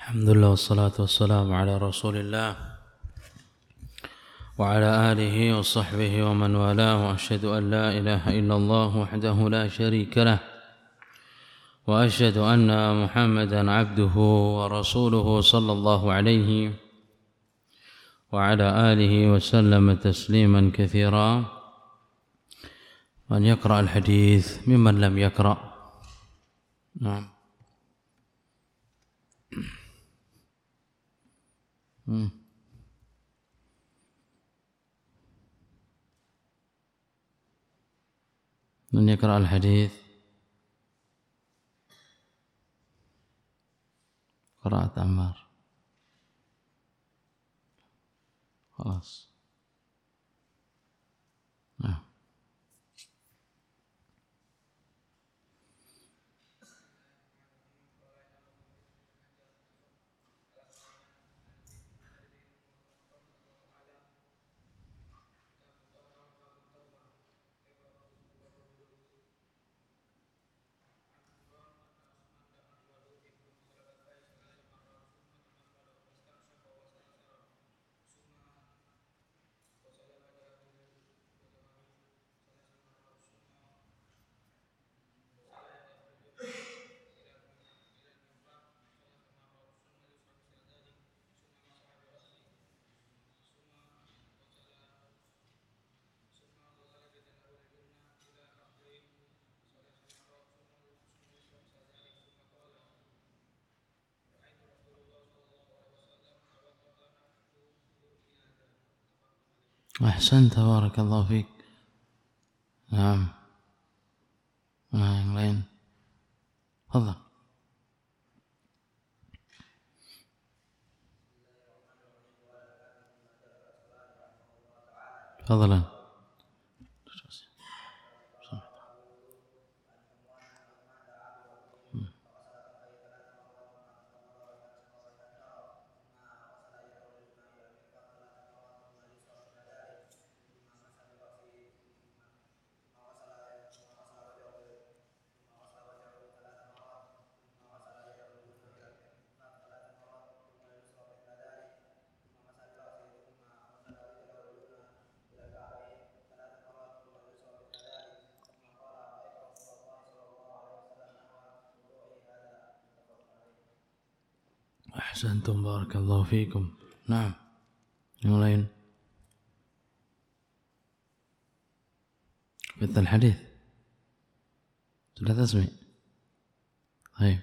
الحمد لله والصلاة والسلام على رسول الله وعلى آله وصحبه ومن والاه وأشهد أن لا إله إلا الله وحده لا شريك له وأشهد أن محمدا عبده ورسوله صلى الله عليه وعلى آله وسلم تسليما كثيرا. من يقرأ الحديث ممن لم يقرأ. نعم. من يقرأ الحديث؟ قرأت عمار خلاص. نعم. أحسنت بارك الله فيك. نعم. yang lain تفضل. تفضلا. أحسنتم بارك الله فيكم. نعم. yang lain في الحديث sudah tasmi'. طيب.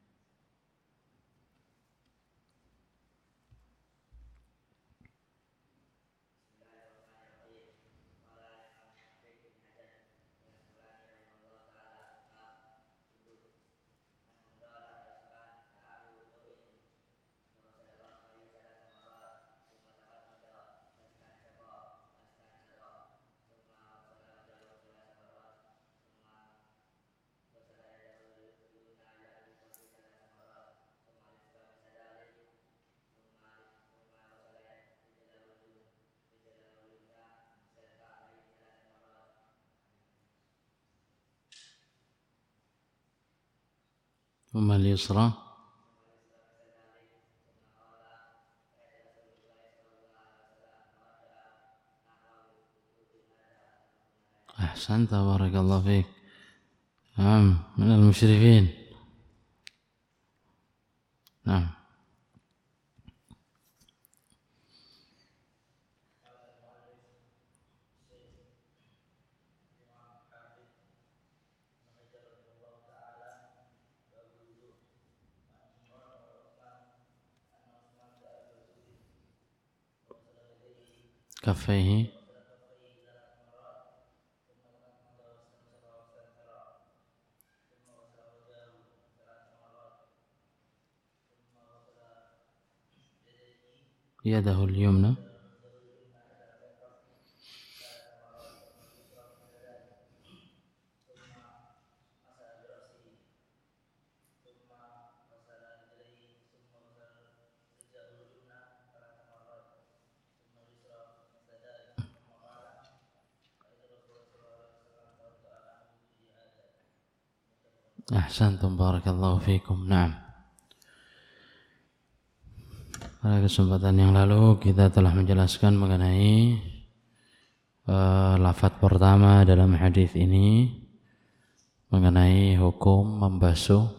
ثم اليسرى. أحسنت بارك الله فيك. نعم من المشرفين. نعم. كفيه. يده اليمنى. أحسنتم بارك الله فيكم. نعم. Pada kesempatan yang lalu kita telah menjelaskan mengenai lafaz pertama dalam hadis ini mengenai hukum membasuh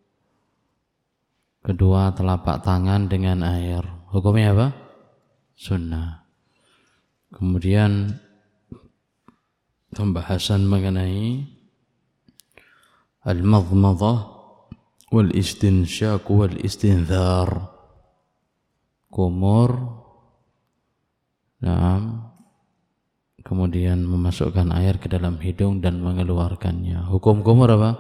kedua telapak tangan dengan air. Hukumnya apa? Sunnah. Kemudian pembahasan mengenai al-madmadah wal istinsyaq wal istinthar. Kumur, kemudian memasukkan air ke dalam hidung dan mengeluarkannya. Hukum kumur apa?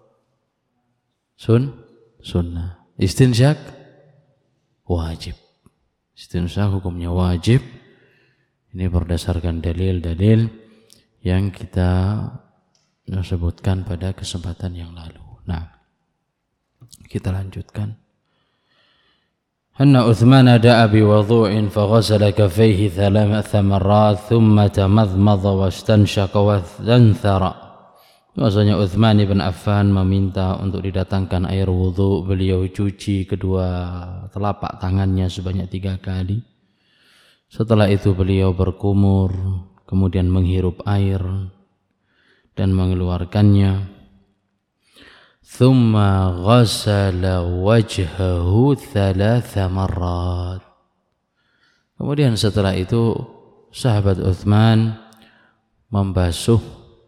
Sunnah. Istinsyaq wajib. Istinsyaq hukumnya wajib. Ini berdasarkan dalil-dalil yang kita sebutkan pada kesempatan yang lalu. Nah, kita lanjutkan. أن عثمان دعا بوضوء فغسل كفيه 3 مرات ثم تمضمض واستنشق واستنثر. Maksudnya Utsman bin Affan meminta untuk didatangkan air wudhu. Beliau cuci kedua telapak tangannya sebanyak 3 kali. Setelah itu beliau berkumur, kemudian menghirup air dan mengeluarkannya. Thumma ghasala wajhahu 3 marrat. Kemudian setelah itu sahabat Utsman membasuh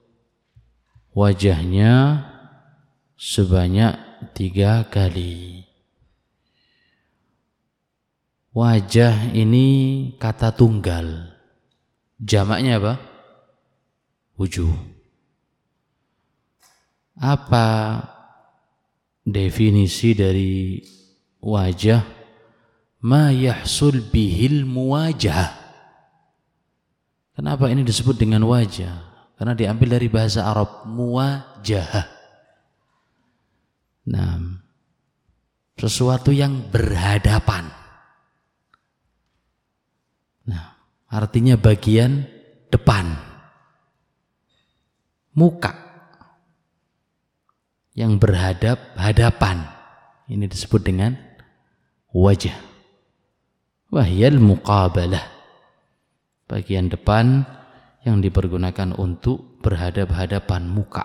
wajahnya sebanyak 3 kali. Wajah ini kata tunggal. Jamaknya apa? Wujuh. Apa definisi dari wajah? Ma yahsul bihil muwajah. Kenapa ini disebut dengan wajah? Karena diambil dari bahasa Arab muwajah. Nah, sesuatu yang berhadapan. Nah, artinya bagian depan. Muka yang berhadap-hadapan, ini disebut dengan wajah. Wahyal muqabalah, bagian depan yang dipergunakan untuk berhadap-hadapan muka.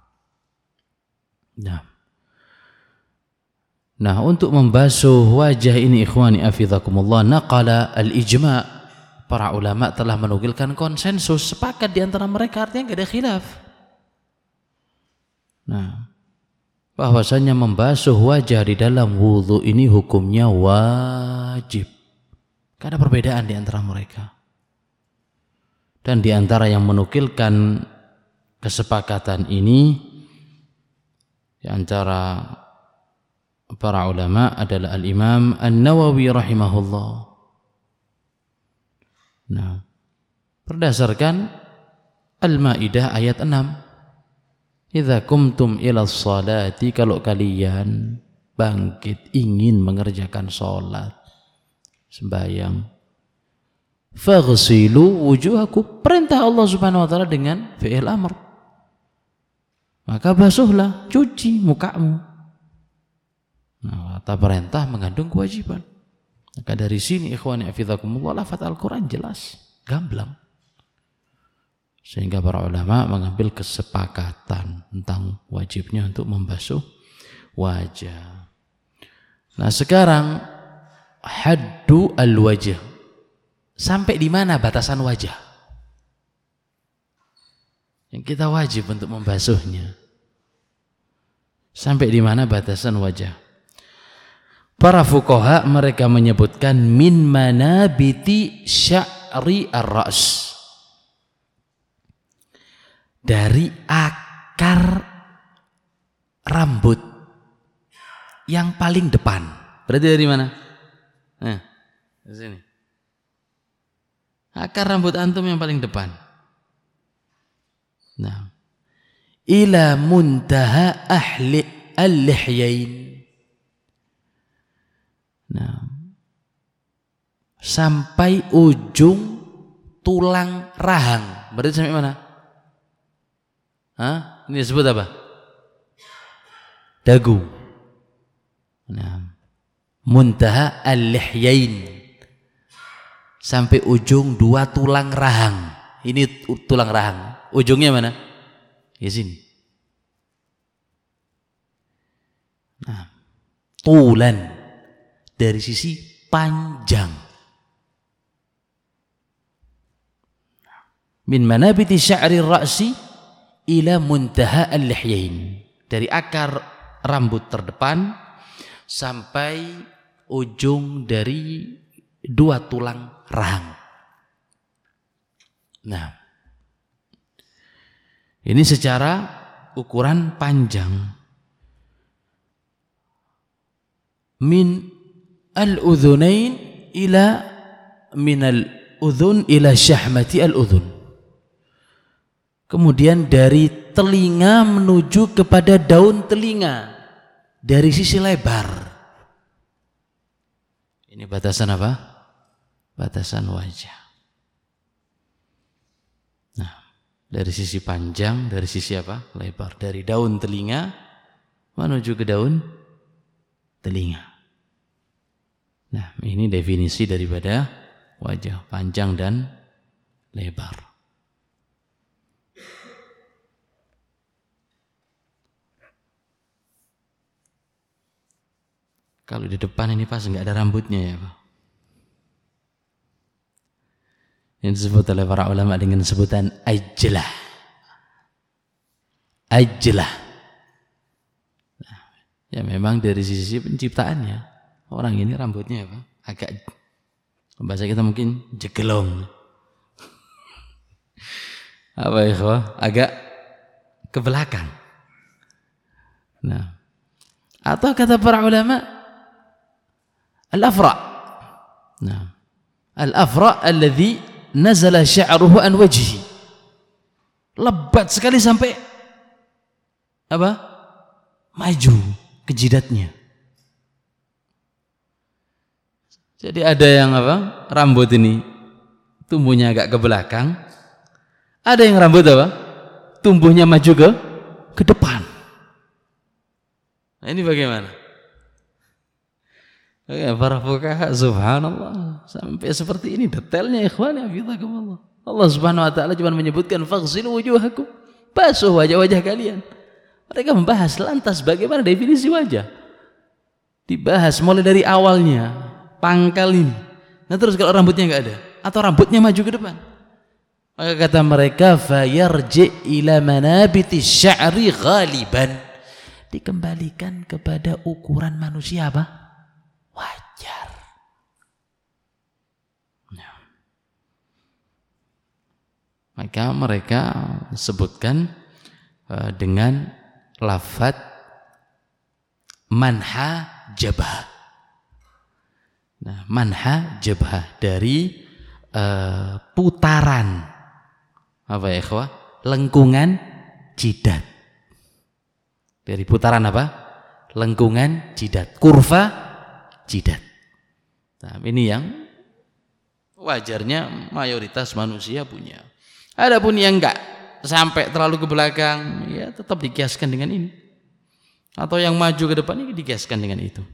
Nah, untuk membasuh wajah ini ikhwani afidhakumullah, naqala al-ijma', para ulama telah menukilkan konsensus, sepakat di antara mereka, artinya enggak ada khilaf. Nah, bahwasanya membasuh wajah di dalam wudhu ini hukumnya wajib. Tidak ada perbedaan di antara mereka. Dan di antara yang menukilkan kesepakatan ini di antara para ulama adalah Al-Imam An-Nawawi rahimahullah. Nah, berdasarkan Al-Maidah ayat 6. Idza kumtum ila sholati, kalau kalian bangkit ingin mengerjakan sholat, sembahyang, faghsilu wujuhakum, perintah Allah Subhanahu wa taala dengan fi'il amr. Maka basuhlah, cuci mukamu. Nah, kata perintah mengandung kewajiban. Maka dari sini ikhwani fillah lafaz Al-Qur'an jelas, gamblang. Sehingga para ulama mengambil kesepakatan tentang wajibnya untuk membasuh wajah. Nah, sekarang haddu al-wajh. Sampai di mana batasan wajah? Yang kita wajib untuk membasuhnya. Sampai di mana batasan wajah? Para fuqaha mereka menyebutkan min manabiti sya'ri ar-ra's. Dari akar rambut yang paling depan. Berarti dari mana? Nah, di sini. Akar rambut antum yang paling depan. Nah, ila muntaha ahli al-lihyain. Nah, sampai ujung tulang rahang. Berarti sampai mana? Ini disebut apa? Dagu. Nah, muntaha al-lihyain, sampai ujung 2 tulang rahang. Ini tulang rahang, ujungnya mana? Di sini. Nah, tulan dari sisi panjang. Min manabiti sya'ri ra'si ila muntaha al-lihyain, dari akar rambut terdepan sampai ujung dari 2 tulang rahang. Nah, ini secara ukuran panjang. Min al-udhunain ila min al-udhun ila syahmati al-udhun. Kemudian dari telinga menuju kepada daun telinga dari sisi lebar. Ini batasan apa? Batasan wajah. Nah, dari sisi panjang, dari sisi apa? Lebar. Dari daun telinga menuju ke daun telinga. Nah, ini definisi daripada wajah, panjang dan lebar. Kalau di depan ini pas nggak ada rambutnya ya Pak. Ini disebut oleh para ulama dengan sebutan ajlah. Ajlah. Nah, ya memang dari sisi penciptaannya orang ini rambutnya apa? Agak, bahasa kita mungkin jegelong. Apa ya? Agak ke belakang. Nah, atau kata para ulama al-afra. Nah, al-afra alladhi nazala sya'ruhu an wajhi. Lebat sekali sampai apa? Maju ke jidatnya. Jadi ada yang apa? Rambut ini tumbuhnya agak ke belakang. Ada yang rambut apa? Tumbuhnya maju ke depan. Nah, ini bagaimana? Ya, para fuqaha subhanallah sampai seperti ini detailnya ikhwan ya hafizakumullah. Allah Subhanahu wa taala cuma menyebutkan faghsilu wujuhakum, basuh wajah-wajah kalian. Mereka membahas lantas bagaimana definisi wajah. Dibahas mulai dari awalnya, pangkal ini. Nah terus kalau rambutnya enggak ada atau rambutnya maju ke depan, maka kata mereka fayarji ila manabiti sya'ri ghaliban, dikembalikan kepada ukuran manusia apa? Wajar. Nah. Maka mereka sebutkan dengan lafaz manha jabah. Nah, manha jabah dari putaran apa ya ikhwah? Lengkungan jidat. Dari putaran apa? Lengkungan jidat. Kurva jidat. Nah, ini yang wajarnya mayoritas manusia punya. Adapun yang enggak sampai terlalu ke belakang, ya tetap dikiaskan dengan ini. Atau yang maju ke depan ini dikiaskan dengan itu.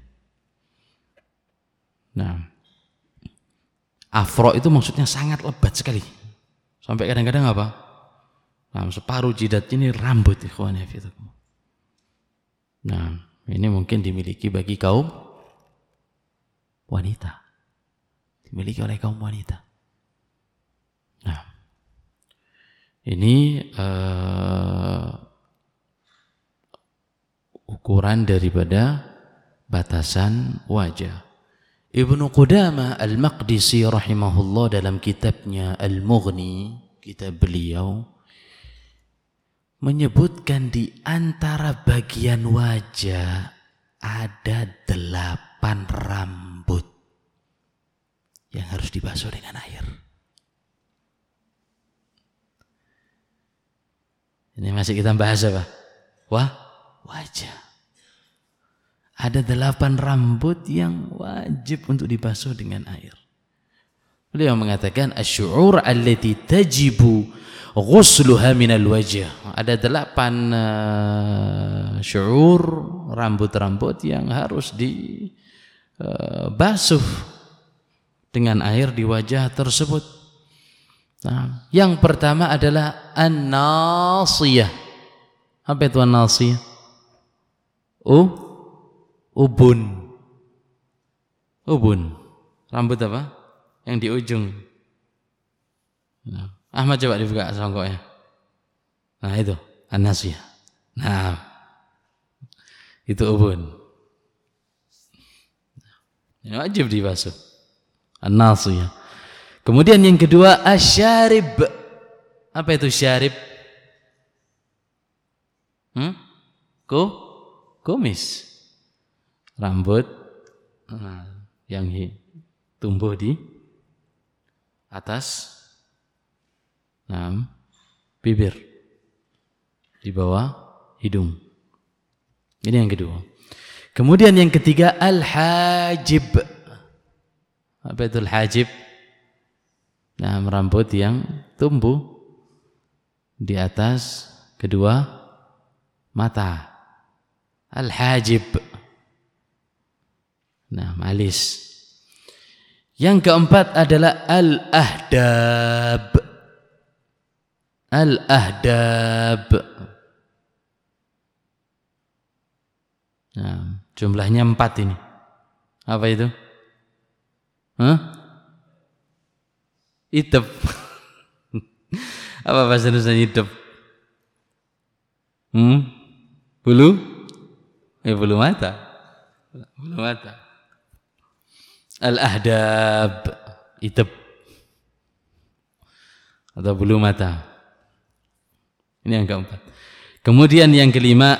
Nah, afro itu maksudnya sangat lebat sekali. Sampai kadang-kadang apa? Nah, separuh jidat ini rambut ikhwan fillah. Nah, ini mungkin dimiliki bagi kaum wanita, dimiliki oleh kaum wanita. Nah, ini ukuran daripada batasan wajah. Ibnu Qudamah Al-Maqdisi rahimahullah dalam kitabnya Al-Mughni, kitab beliau, menyebutkan di antara bagian wajah ada 8 rambut yang harus dibasuh dengan air. Ini masih kita bahas apa? Wajah. Ada 8 rambut yang wajib untuk dibasuh dengan air. Beliau mengatakan asy-syu'ur allati tajibu ghusluha minal wajh. Ada 8 syu'ur, rambut-rambut yang harus basuh dengan air di wajah tersebut. Nah, yang pertama adalah an-nasiyah. Apa itu an-nasiyah? Ubun. Rambut apa? Yang di ujung. Nah, Ahmad coba dibuka songkoknya. Nah itu an-nasiyah. Nah, itu ubun. Ini wajib dibasuh. An-nasiyah. Kemudian yang kedua asyarib. Apa itu syarib? Kumis. Rambut yang tumbuh di atas bibir, di bawah hidung. Ini yang kedua. Kemudian yang ketiga al-hajib. Apa itu al-hajib? Nah, rambut yang tumbuh di atas kedua mata. Al-hajib. Nah, alis. Yang keempat adalah al-ahdab. Al-ahdab. Nah, jumlahnya 4 ini. Apa itu? Idep. Apa bahasa Indonesia idep? Bulu? Bulu mata. Bulu mata. Al-ahdab. Idep. Atau bulu mata. Ini yang keempat. Kemudian yang kelima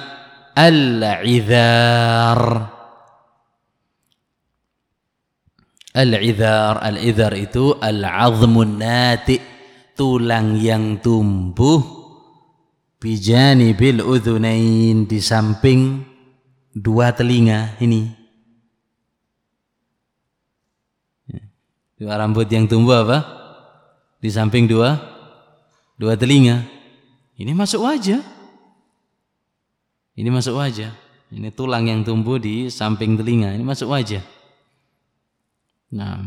al-idhar. Al-idhar itu al-'azmun nati, tulang yang tumbuh bijanibil udhunain, di samping dua telinga ini. Dua rambut yang tumbuh apa? Di samping dua telinga. Ini masuk wajah. Ini masuk wajah. Ini tulang yang tumbuh di samping telinga. Ini masuk wajah. Nah.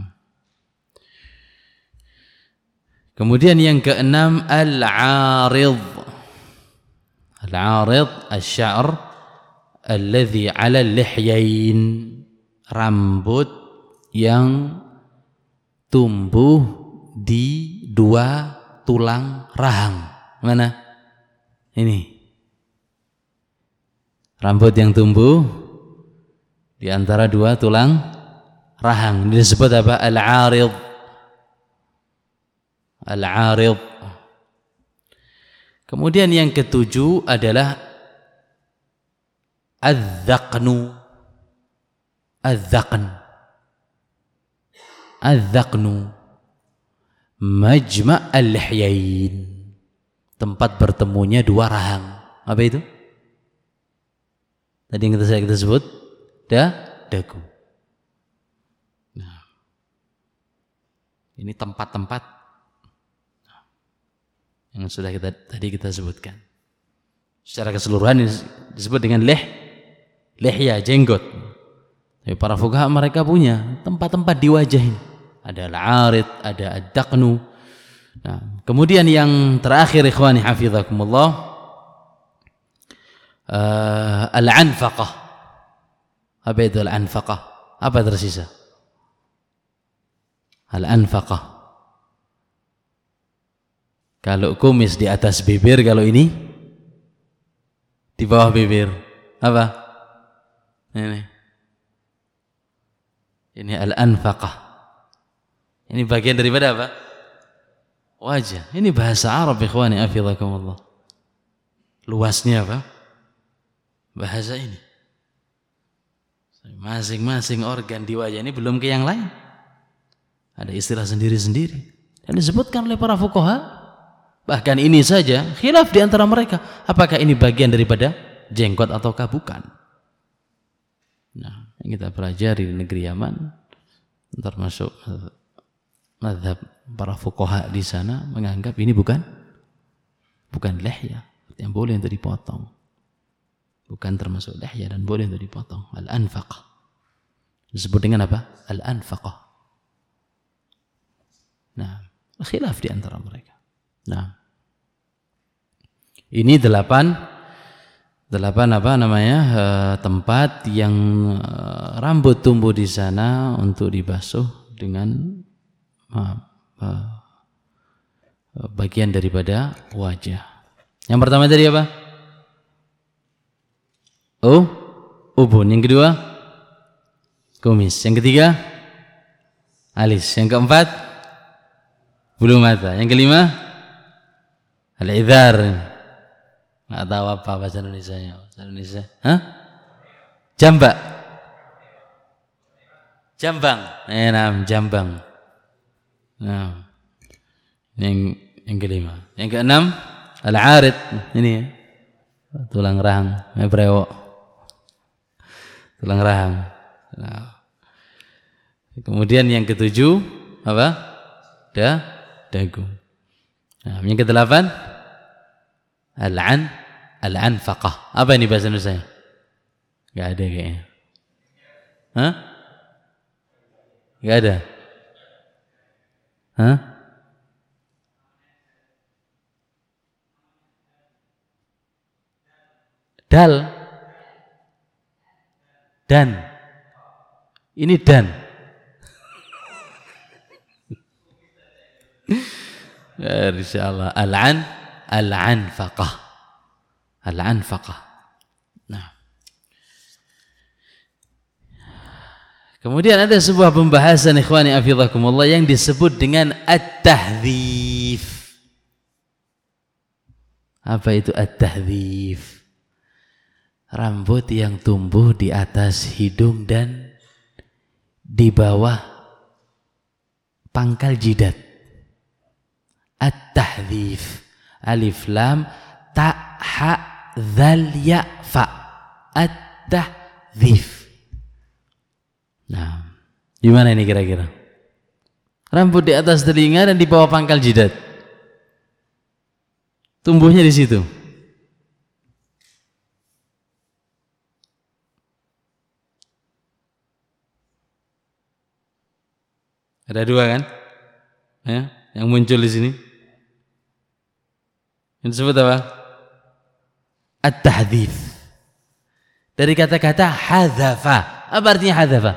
Kemudian yang keenam al-'arid. Al-'arid asy-sya'r alladhi 'ala al-lihyain, rambut yang tumbuh di dua tulang rahang. Mana? Ini. Rambut yang tumbuh di antara dua tulang rahang. Ini disebut apa? Al-'arid. Al-'arid. Kemudian yang ketujuh adalah adz-dzaqnu. Adz-dzaqn. Adz-dzaqnu majma' al-lihyain, tempat bertemunya dua rahang. Apa itu? Tadi yang kita sebut dagu. Nah, ini tempat-tempat yang sudah tadi kita sebutkan. Secara keseluruhan disebut dengan lihya, jenggot. Tapi para fuqaha mereka punya tempat-tempat di wajah ini. Ada al-'arid, ada ad-dzaqnu. Nah, kemudian yang terakhir ikhwani hafizakumullah, al-'anfaqah. Apa itu al-'anfaqah? Apa tersisa? Al-'anfaqah. Kalau kumis di atas bibir, kalau ini di bawah bibir. Apa? Ini al-'anfaqah. Ini bagian daripada apa? Wajah. Ini bahasa Arab ikhwani hafizakumullah. Luasnya apa? Bahasa ini. Masing-masing organ di wajah ini belum ke yang lain. Ada istilah sendiri-sendiri. Dan disebutkan oleh para fuqaha. Bahkan ini saja khilaf di antara mereka. Apakah ini bagian daripada jenggot ataukah bukan? Nah, yang kita pelajari di negeri Yaman, termasuk mazhab para fuqaha di sana menganggap ini bukan lihya, yang boleh untuk dipotong. Bukan termasuk lihya dan boleh untuk dipotong. Al-anfaqah. Disebut dengan apa? Al-anfaqah. Nah, khilaf di antara mereka. Nah, ini delapan tempat yang rambut tumbuh di sana untuk dibasuh dengan bagian daripada wajah. Yang pertama tadi apa? Ubun. Yang kedua, kumis. Yang ketiga, alis. Yang keempat, bulu mata. Yang kelima, al-idhar. Nggak tahu apa bahasa Indonesianya. Bahasa Indonesia. Jambak. Jambang. Jambang. Nah, yang kelima. Yang keenam, al-arid. Ini ya. Tulang rahang, brewok. Tulang rahang. Nah. Kemudian yang ketujuh apa? Dagu. Nah, yang kedelapan, al-anfaqah. Apa ini bahasa Indonesia? Enggak ada kayaknya. Enggak ada. Dan. Ini dan. Insyaallah al-anfaqah. Al-anfaqah. Nah. Kemudian ada sebuah pembahasan ikhwani hafizakumullah yang disebut dengan at-tahdhif. Apa itu at-tahdhif? Rambut yang tumbuh di atas hidung dan di bawah pangkal jidat. At-tahdhif. Alif lam ta ha dzal ya fa. At-tahdhif. Nah, gimana ini kira-kira? Rambut di atas telinga dan di bawah pangkal jidat. Tumbuhnya di situ. Ada dua kan? Ya, yang muncul di sini. Ini disebut apa? At-tahdhif. Dari kata-kata hadzafa. Apa artinya hadzafa?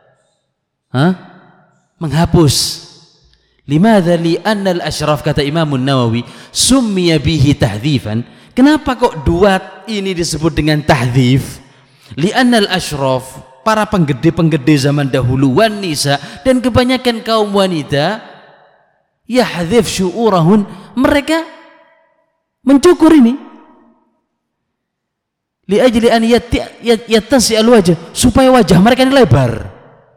Menghapus. Limadza li'anna al-ashraf, kata Imam Nawawi, summiya bihi tahdhifan. Kenapa kok dua ini disebut dengan tahdhif? Li'anna al-ashraf, para penggede-penggede zaman dahulu, wan nisa, dan kebanyakan kaum wanita, yahdhif syu'urahun, mereka mencukur ini li'ajli an yattasi al-wajh, supaya wajah mereka ini lebar.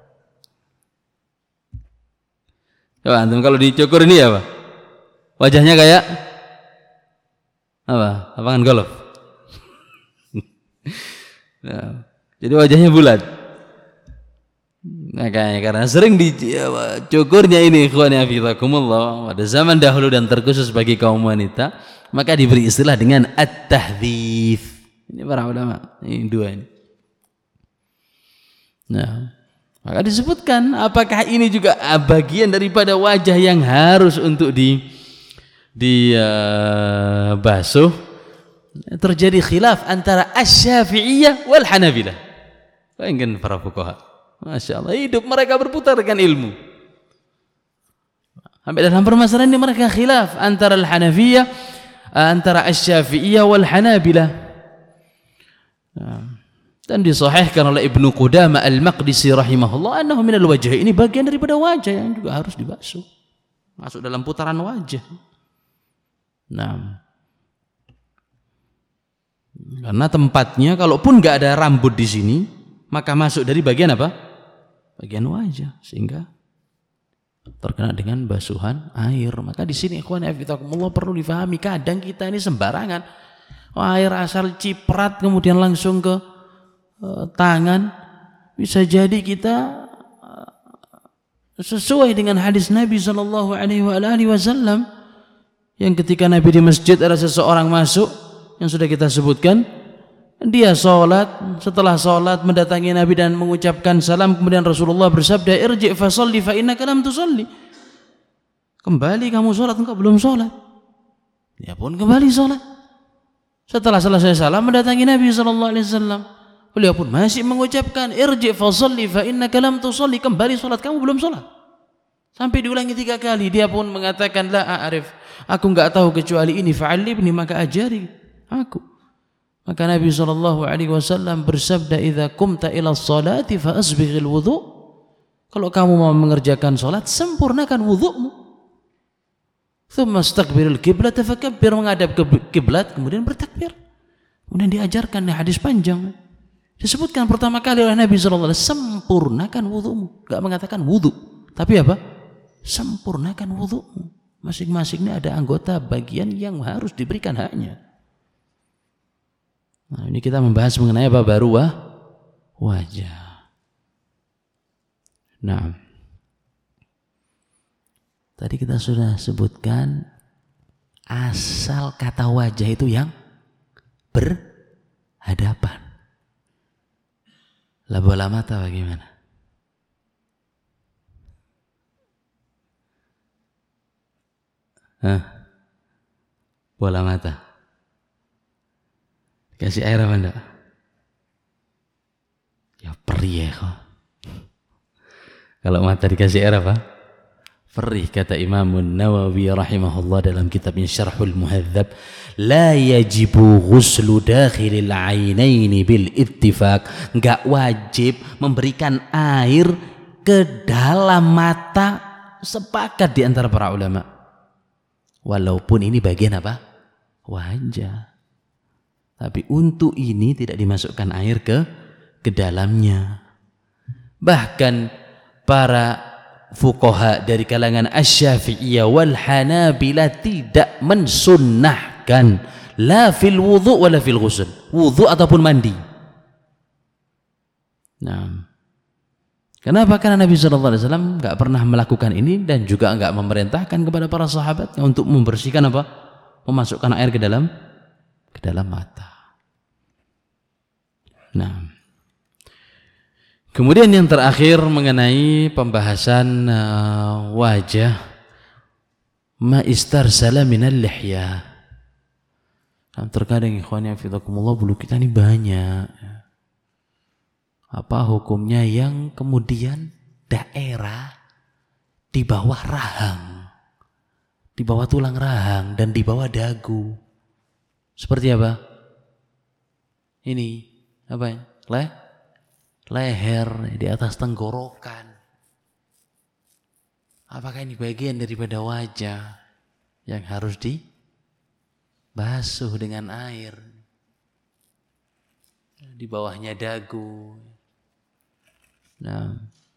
Coba antum kalau dicukur ini apa? Wajahnya kayak apa? Lapangan golf. Nah, jadi wajahnya bulat. Nah, karena sering dicukurnya ini ikhwani hafizakumullah pada zaman dahulu dan terkhusus bagi kaum wanita, maka diberi istilah dengan at-tahdhif. Ini para ulama, ini dua ini. Nah, maka disebutkan apakah ini juga bagian daripada wajah yang harus untuk dibasuh. Terjadi khilaf antara Asy-Syafi'iyah wal Hanabilah. Bayangkan para fuqaha. Masya Allah, hidup mereka berputar dengan ilmu. Sampai dalam permasalahan ini mereka khilaf antara Al-Hanafiyah, antara Asy-Syafi'iyah wal Hanabilah. Dan disahihkan oleh Ibnu Qudamah Al-Maqdisi rahimahullah annahu minal wajh, ini bagian daripada wajah yang juga harus dibasuh, masuk dalam putaran wajah. Nah, karena tempatnya kalaupun nggak ada rambut di sini, maka masuk dari bagian apa? Bagian wajah, sehingga terkena dengan basuhan air. Maka di sini ikhwan fillah perlu difahami, kadang kita ini sembarangan, air asal ciprat kemudian langsung ke tangan. Bisa jadi kita sesuai dengan hadis Nabi sallallahu alaihi wasallam yang ketika Nabi di masjid ada seseorang masuk yang sudah kita sebutkan, Dia sholat, setelah sholat mendatangi Nabi dan mengucapkan salam, kemudian Rasulullah bersabda, irji' fasalli fa innaka lam tusalli. Kembali kamu sholat, engkau belum sholat. Dia pun kembali sholat. Setelah selesai salam mendatangi Nabi SAW. Beliau pun masih mengucapkan, irji' fasalli fa innaka lam tusalli. Kembali sholat, kamu belum sholat. Sampai diulangi 3 kali. Dia pun mengatakan, la a'rif, aku enggak tahu kecuali ini, fa'allibni, maka ajari aku. Maka Nabi SAW bersabda, idza qumta ila sholati fa asbighil wudhu. Kalau kamu mau mengerjakan sholat, sempurnakan wudhu'mu. Thumma istaqbilil qiblat fakabbir, menghadap ke kiblat kemudian bertakbir. Kemudian diajarkan hadis panjang. Disebutkan pertama kali oleh Nabi SAW, sempurnakan wudhu'mu. Enggak mengatakan wudhu, tapi apa? Sempurnakan wudhu'mu. Masing-masingnya ada anggota bagian yang harus diberikan haknya. Nah, ini kita membahas mengenai apa? Baru wajah. Nah, tadi kita sudah sebutkan asal kata wajah itu yang berhadapan. Lah bola mata bagaimana? Bola mata. Kasih air apa enggak? Ya perih ya kok. Kalau mata dikasih air apa? Perih, kata Imam Nawawi rahimahullah dalam kitabnya Syarhul Muhadzab, la yajibu ghuslu dakhilil ainaini bil ittifaq. Enggak wajib memberikan air ke dalam mata, sepakat di antara para ulama. Walaupun ini bagian apa? Wajah. Tapi untuk ini tidak dimasukkan air ke dalamnya. Bahkan para fuqaha dari kalangan Asy-Syafi'iyah wal Hanabilah tidak mensunnahkan la fil wudhu wala fil ghusl, wudhu ataupun mandi. Nah, kenapa? Karena Nabi SAW enggak pernah melakukan ini dan juga enggak memerintahkan kepada para sahabat untuk membersihkan apa? Memasukkan air ke dalam mata. Nah, kemudian yang terakhir mengenai pembahasan wajah, ma istarsala minal lihya. Terkadang ikhwan fillah bulu kita ini banyak. Apa hukumnya yang kemudian daerah di bawah rahang, di bawah tulang rahang dan di bawah dagu? Seperti apa? Ini apa ya? Leher, di atas tenggorokan. Apakah ini bagian daripada wajah yang harus dibasuh dengan air? Di bawahnya dagu. Nah,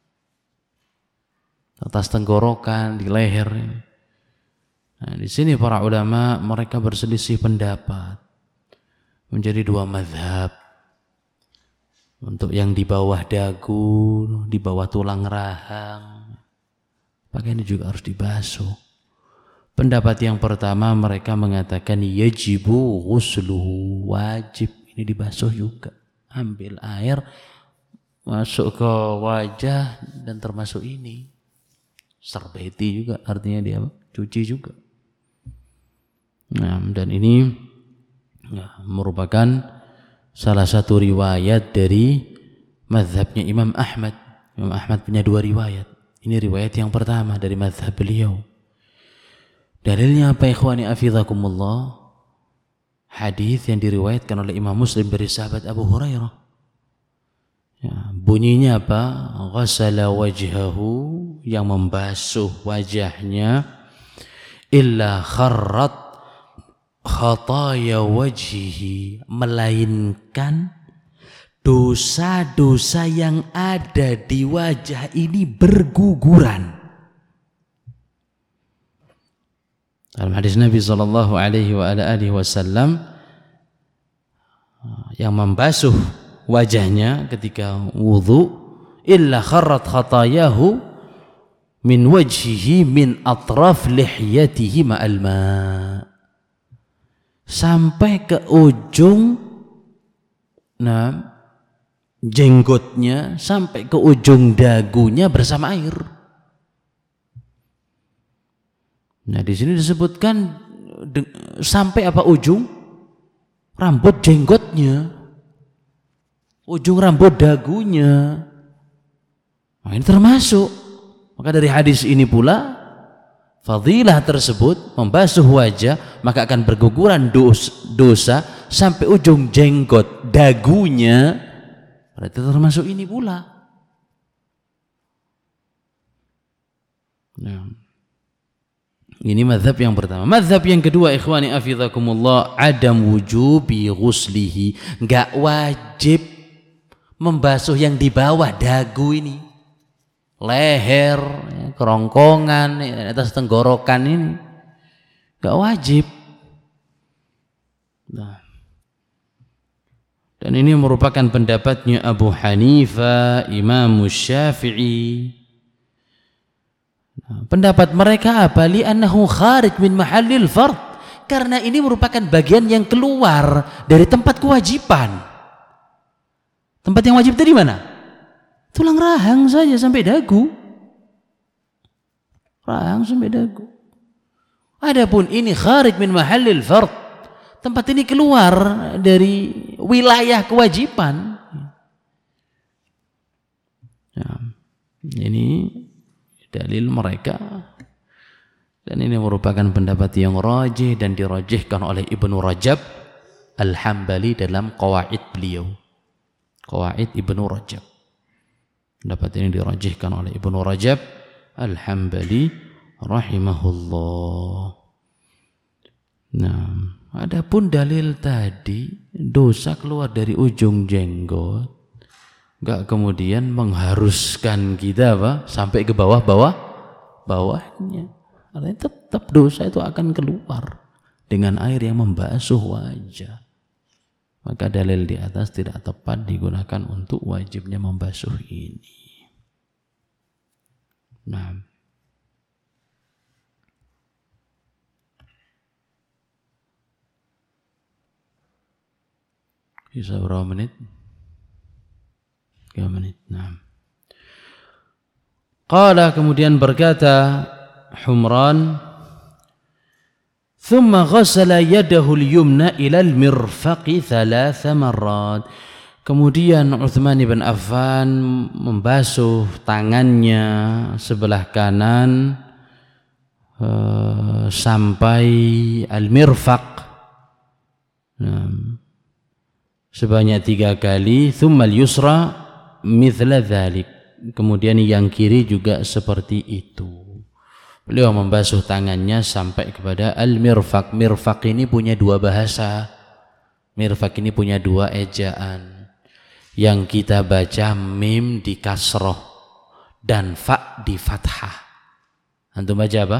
atas tenggorokan, di leher. Nah, di sini para ulama mereka berselisih pendapat menjadi 2 mazhab. Untuk yang di bawah dagu, di bawah tulang rahang, pakaian ini juga harus dibasuh. Pendapat yang pertama mereka mengatakan yajibu ghusluhu, wajib ini dibasuh juga. Ambil air masuk ke wajah dan termasuk ini. Serbeti juga artinya dia cuci juga. Nah, dan ini merupakan salah satu riwayat dari mazhabnya Imam Ahmad. Imam Ahmad punya 2 riwayat. Ini riwayat yang pertama dari mazhab beliau. Dalilnya apa ikhwani afizakumullah? Hadis yang diriwayatkan oleh Imam Muslim dari sahabat Abu Hurairah. Ya, bunyinya apa? Ghasala wajhahu, yang membasuh wajahnya, illa kharrat khataya wajhihi, melainkan dosa-dosa yang ada di wajah ini berguguran. Dalam hadis Nabi sallallahu alaihi wasallam yang membasuh wajahnya ketika wudu, illa kharrat khatayahu min wajhihi min atraf lihyatihi ma'al ma', sampai ke ujung jenggotnya sampai ke ujung dagunya bersama air. Nah, di sini disebutkan sampai apa ujung rambut jenggotnya, ujung rambut dagunya. Nah, ini termasuk. Maka dari hadis ini pula fadilah tersebut membasuh wajah maka akan berguguran dosa sampai ujung jenggot dagunya. Berarti termasuk ini pula. Nah, ini mazhab yang pertama. Mazhab yang kedua, ikhwani afidhakumullah, adam wujubi ghuslihi, enggak wajib membasuh yang di bawah dagu ini, leher, kerongkongan, atas tenggorokan ini, enggak wajib. Nah, dan ini merupakan pendapatnya Abu Hanifah, Imam Syafi'i. Pendapat mereka apa? Li'annahu kharij min mahallil fard. Karena ini merupakan bagian yang keluar dari tempat kewajiban. Tempat yang wajib dari mana? Tulang rahang saja sampai dagu. Rahang sampai dagu. Adapun ini kharij min mahallil fard. Tempat ini keluar dari wilayah kewajiban. Ya, ini dalil mereka, dan ini merupakan pendapat yang rajih dan dirajihkan oleh Ibnu Rajab Al-Hambali dalam qawaid beliau, qawaid Ibnu Rajab. Pendapat ini dirajihkan oleh Ibnu Rajab Al-Hambali rahimahullah. Nah, adapun dalil tadi dosa keluar dari ujung jenggot, enggak kemudian mengharuskan kita sampai ke bawahnya. Artinya tetap dosa itu akan keluar dengan air yang membasuh wajah. Maka dalil di atas tidak tepat digunakan untuk wajibnya membasuh ini. Nah, bisa berapa menit? 3 menit. Nah. Qala, kemudian berkata Humran, thumma ghassala yadahu al-yumna ila al-mirfaqi 3 marrat. Kemudian Utsman bin Affan membasuh tangannya sebelah kanan sampai al-mirfaq. Nah, sebanyak 3 kali. Thumma al-yusra mithla dhalik. Kemudian yang kiri juga seperti itu. Beliau membasuh tangannya sampai kepada al-mirfaq. Mirfaq ini punya 2 bahasa. Mirfaq ini punya 2 ejaan. Yang kita baca mim di kasroh dan fa di fathah. Antum baca apa?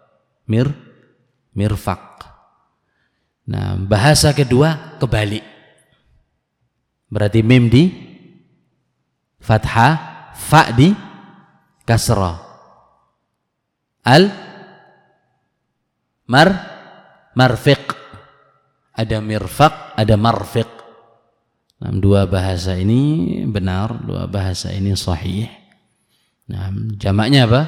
Mirfaq. Nah, bahasa kedua kebalik. Berarti mim di fathah, fa di kasrah. Marfiq. Ada mirfaq, ada marfiq. Nah, 2 bahasa ini benar, 2 bahasa ini sahih. Nah, jamaknya apa?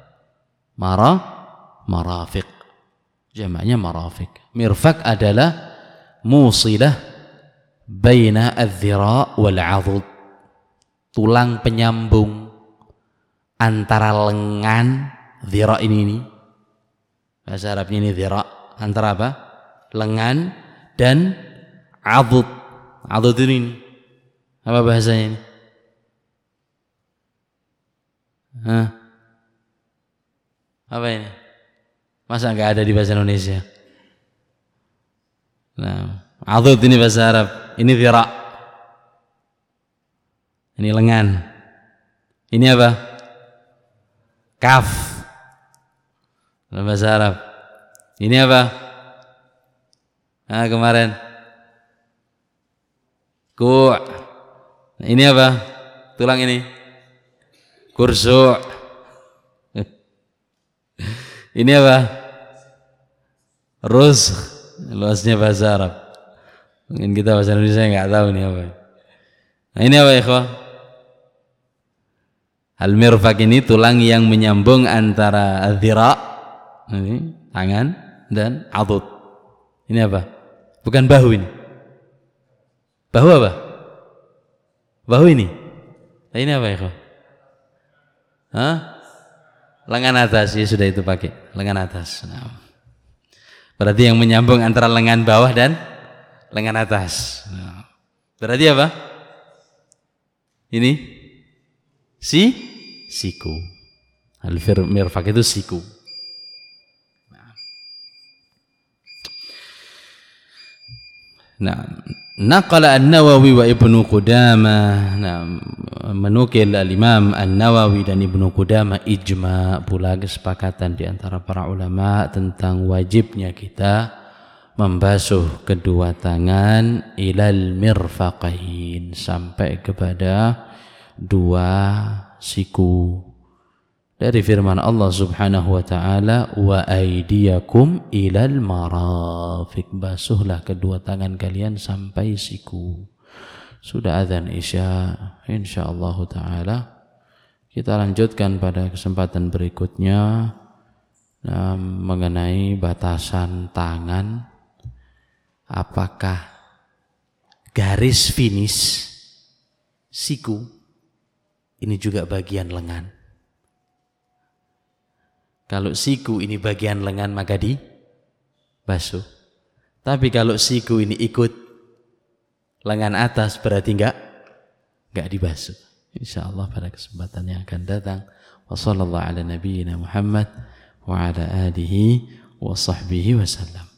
Marafiq. Jamaknya marafiq. Mirfaq adalah musilah baina adz-dzira' wal 'adud, tulang penyambung antara lengan, dzira' ini bahasa Arabnya ini dzira', antara apa? Lengan dan 'adud. 'Adud ini apa bahasanya ini? Apa ini? Masa enggak ada di bahasa Indonesia? Nah, 'adud ini bahasa Arab. Ini dzira'. Ini lengan. Ini apa? Kaf. Dalam bahasa Arab. Ini apa? Nah, kemarin. Ku'. Ini apa? Tulang ini. Kursu'. Ini apa? Ruzq. Luasnya bahasa Arab. Mungkin kita bahasa Indonesia nggak tahu nih apa. Nah, ini apa ikhwah? Al-mirfaq ini tulang yang menyambung antara dhira, ini tangan, dan adud. Ini apa? Bukan bahu ini. Bahu apa? Bahu ini. Nah, ini apa ikhwah? Hah? Lengan atas, ya sudah itu pakai lengan atas. Nah. Berarti yang menyambung antara lengan bawah dan lengan atas. Nah. Berarti apa? Ini siku. Al-mirfaq itu siku. Nah, naqala An-Nawawi wa Ibnu Qudamah. Nah, menukil al-Imam An-Nawawi dan Ibnu Qudamah ijma, pula kesepakatan di antara para ulama tentang wajibnya kita membasuh kedua tangan ilal mirfaqain, sampai kepada dua siku. Dari firman Allah Subhanahu wa taala, wa aydiyakum ilal marafiq, basuhlah kedua tangan kalian sampai siku. Sudah azan Isya, insyaallah taala kita lanjutkan pada kesempatan berikutnya mengenai batasan tangan. Apakah garis finish siku ini juga bagian lengan? Kalau siku ini bagian lengan maka dibasuh. Tapi kalau siku ini ikut lengan atas berarti enggak dibasuh. Insyaallah pada kesempatan yang akan datang. Wassallallahu ala nabiyyina Muhammad wa ala alihi wa sahbihi wasallam.